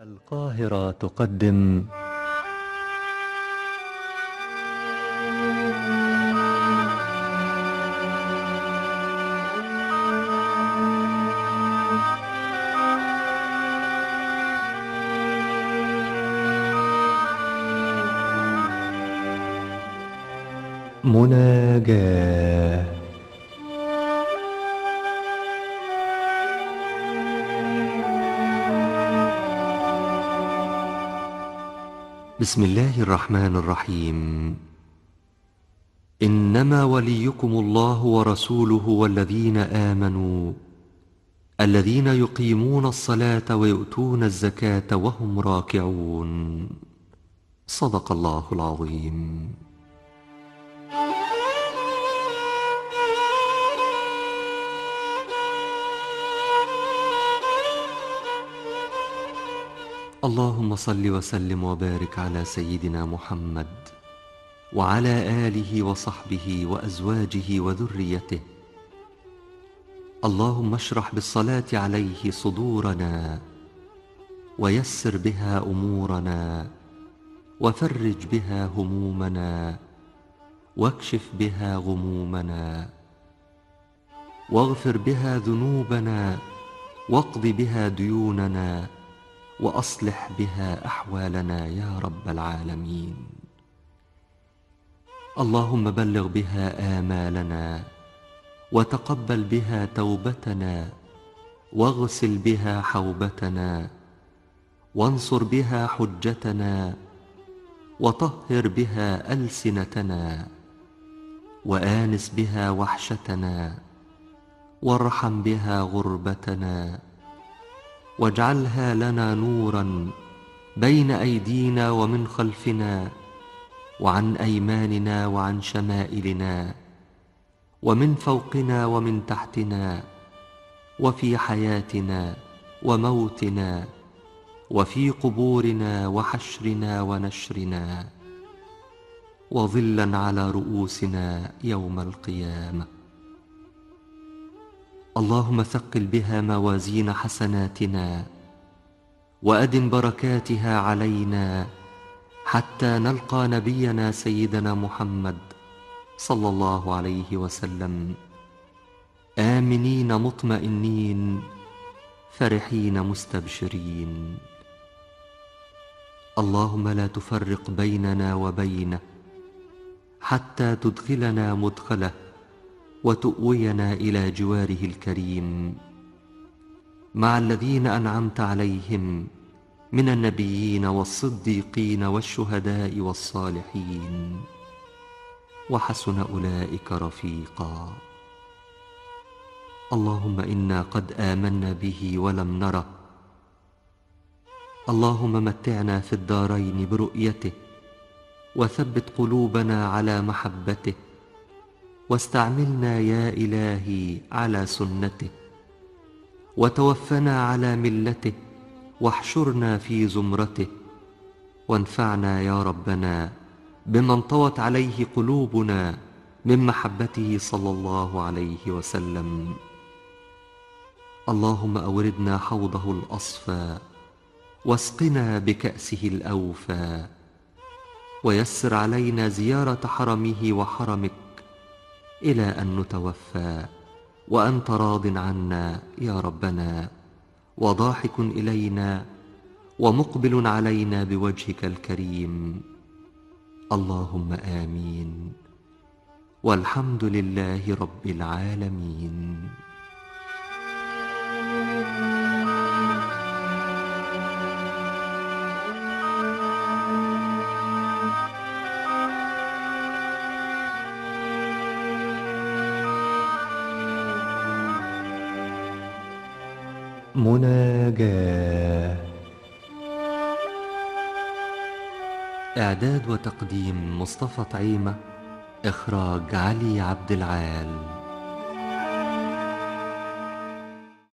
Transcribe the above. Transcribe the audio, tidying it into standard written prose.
القاهرة تقدم مناجاة. بسم الله الرحمن الرحيم. إنما وليكم الله ورسوله والذين آمنوا الذين يقيمون الصلاة ويؤتون الزكاة وهم راكعون. صدق الله العظيم. اللهم صل وسلم وبارك على سيدنا محمد وعلى آله وصحبه وأزواجه وذريته. اللهم اشرح بالصلاة عليه صدورنا ويسر بها أمورنا وفرج بها همومنا واكشف بها غمومنا واغفر بها ذنوبنا واقض بها ديوننا وأصلح بها أحوالنا يا رب العالمين. اللهم بلغ بها آمالنا وتقبل بها توبتنا واغسل بها حوبتنا وانصر بها حجتنا وطهر بها ألسنتنا وآنس بها وحشتنا وارحم بها غربتنا واجعلها لنا نورا بين أيدينا ومن خلفنا وعن أيماننا وعن شمائلنا ومن فوقنا ومن تحتنا وفي حياتنا وموتنا وفي قبورنا وحشرنا ونشرنا وظلا على رؤوسنا يوم القيامة. اللهم ثقل بها موازين حسناتنا وأدم بركاتها علينا حتى نلقى نبينا سيدنا محمد صلى الله عليه وسلم آمنين مطمئنين فرحين مستبشرين. اللهم لا تفرق بيننا وبينه حتى تدخلنا مدخله وتؤوينا إلى جواره الكريم مع الذين أنعمت عليهم من النبيين والصديقين والشهداء والصالحين وحسن أولئك رفيقا. اللهم إنا قد آمنا به ولم نره. اللهم متعنا في الدارين برؤيته وثبت قلوبنا على محبته واستعملنا يا إلهي على سنته وتوفنا على ملته واحشرنا في زمرته وانفعنا يا ربنا بمن طوت عليه قلوبنا من محبته صلى الله عليه وسلم. اللهم أوردنا حوضه الأصفى واسقنا بكأسه الأوفى ويسر علينا زيارة حرمه وحرمك إلى أن نتوفى وأنت راض عنا يا ربنا وضاحك إلينا ومقبل علينا بوجهك الكريم. اللهم آمين والحمد لله رب العالمين. مناجاة. إعداد وتقديم مصطفى طعيمة. إخراج علي عبد العال.